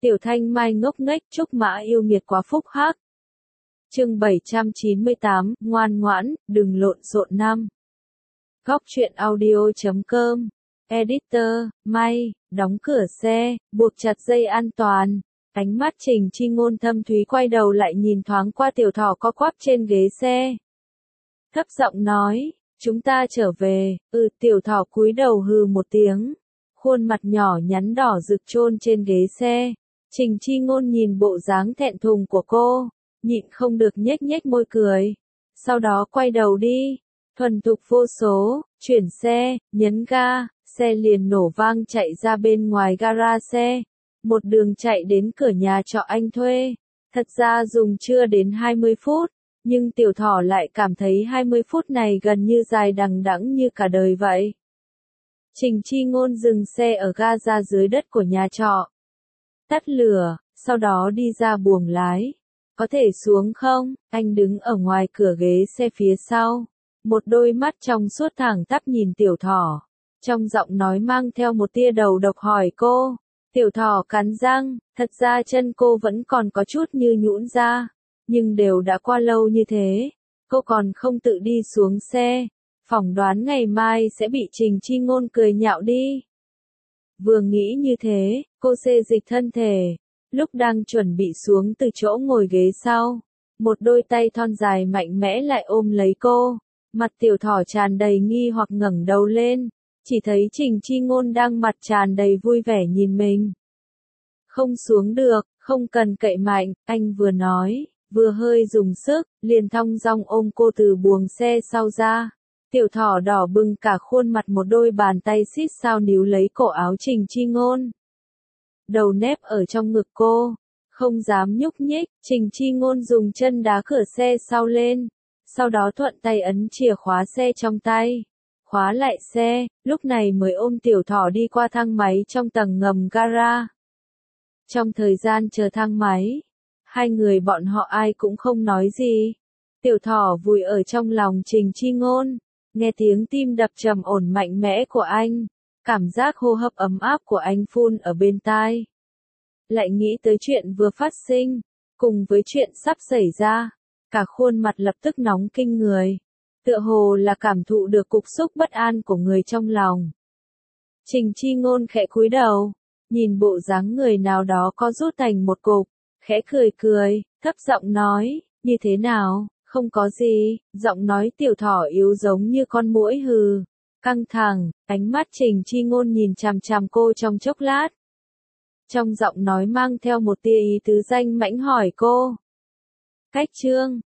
Tiểu Thanh Mai ngốc nghếch, Trúc Mã yêu nghiệt quá phúc hắc. Chương 798, ngoan ngoãn, đừng lộn xộn năm. Góc truyện audio.com. Editor, May, đóng cửa xe, buộc chặt dây an toàn. Ánh mắt Trình Chi Ngôn thâm thúy quay đầu lại nhìn thoáng qua Tiểu Thỏ co quắp trên ghế xe. Thấp giọng nói, chúng ta trở về. Tiểu Thỏ cúi đầu hừ một tiếng. Khuôn mặt nhỏ nhắn đỏ rực chôn trên ghế xe. Trình Chi Ngôn nhìn bộ dáng thẹn thùng của cô, nhịn không được nhếch nhếch môi cười. Sau đó quay đầu đi, thuần thục vô số, chuyển xe, nhấn ga, xe liền nổ vang chạy ra bên ngoài gara xe. Một đường chạy đến cửa nhà trọ anh thuê. Thật ra dùng chưa đến 20 phút, nhưng Tiểu Thỏ lại cảm thấy 20 phút này gần như dài đằng đẵng như cả đời vậy. Trình Chi Ngôn dừng xe ở ga ra dưới đất của nhà trọ. Tắt lửa, sau đó đi ra buồng lái. Có thể xuống không? Anh đứng ở ngoài cửa ghế xe phía sau. Một đôi mắt trong suốt thẳng tắp nhìn Tiểu Thỏ. Trong giọng nói mang theo một tia đầu độc hỏi cô. Tiểu Thỏ cắn răng, thật ra chân cô vẫn còn có chút như nhũn ra. Nhưng đều đã qua lâu như thế. Cô còn không tự đi xuống xe. Phỏng đoán ngày mai sẽ bị Trình Chi Ngôn cười nhạo đi. Vừa nghĩ như thế, cô xê dịch thân thể. Lúc đang chuẩn bị xuống từ chỗ ngồi ghế sau, một đôi tay thon dài mạnh mẽ lại ôm lấy cô. Mặt Tiểu Thỏ tràn đầy nghi hoặc ngẩng đầu lên, chỉ thấy Trình Chi Ngôn đang mặt tràn đầy vui vẻ nhìn mình. Không xuống được, không cần cậy mạnh, anh vừa nói, vừa hơi dùng sức, liền thong dong ôm cô từ buồng xe sau ra. Tiểu Thỏ đỏ bừng cả khuôn mặt, một đôi bàn tay xít sao níu lấy cổ áo Trình Chi Ngôn. Đầu nép ở trong ngực cô, không dám nhúc nhích. Trình Chi Ngôn dùng chân đá cửa xe sau lên, sau đó thuận tay ấn chìa khóa xe trong tay, khóa lại xe, lúc này mới ôm Tiểu Thỏ đi qua thang máy trong tầng ngầm gara. Trong thời gian chờ thang máy, hai người bọn họ ai cũng không nói gì. Tiểu Thỏ vùi ở trong lòng Trình Chi Ngôn, nghe tiếng tim đập trầm ổn mạnh mẽ của anh, cảm giác hô hấp ấm áp của anh phun ở bên tai. Lại nghĩ tới chuyện vừa phát sinh, cùng với chuyện sắp xảy ra, cả khuôn mặt lập tức nóng kinh người. Tựa hồ là cảm thụ được cục xúc bất an của người trong lòng. Trình Chi Ngôn khẽ cúi đầu, nhìn bộ dáng người nào đó co rút thành một cục, khẽ cười cười, thấp giọng nói, như thế nào? Không có gì. Giọng nói Tiểu Thỏ yếu giống như con muỗi hừ. Căng thẳng, ánh mắt Trình Chi Ngôn nhìn chằm chằm cô trong chốc lát. Trong giọng nói mang theo một tia ý tứ danh mãnh hỏi cô. Cách trương,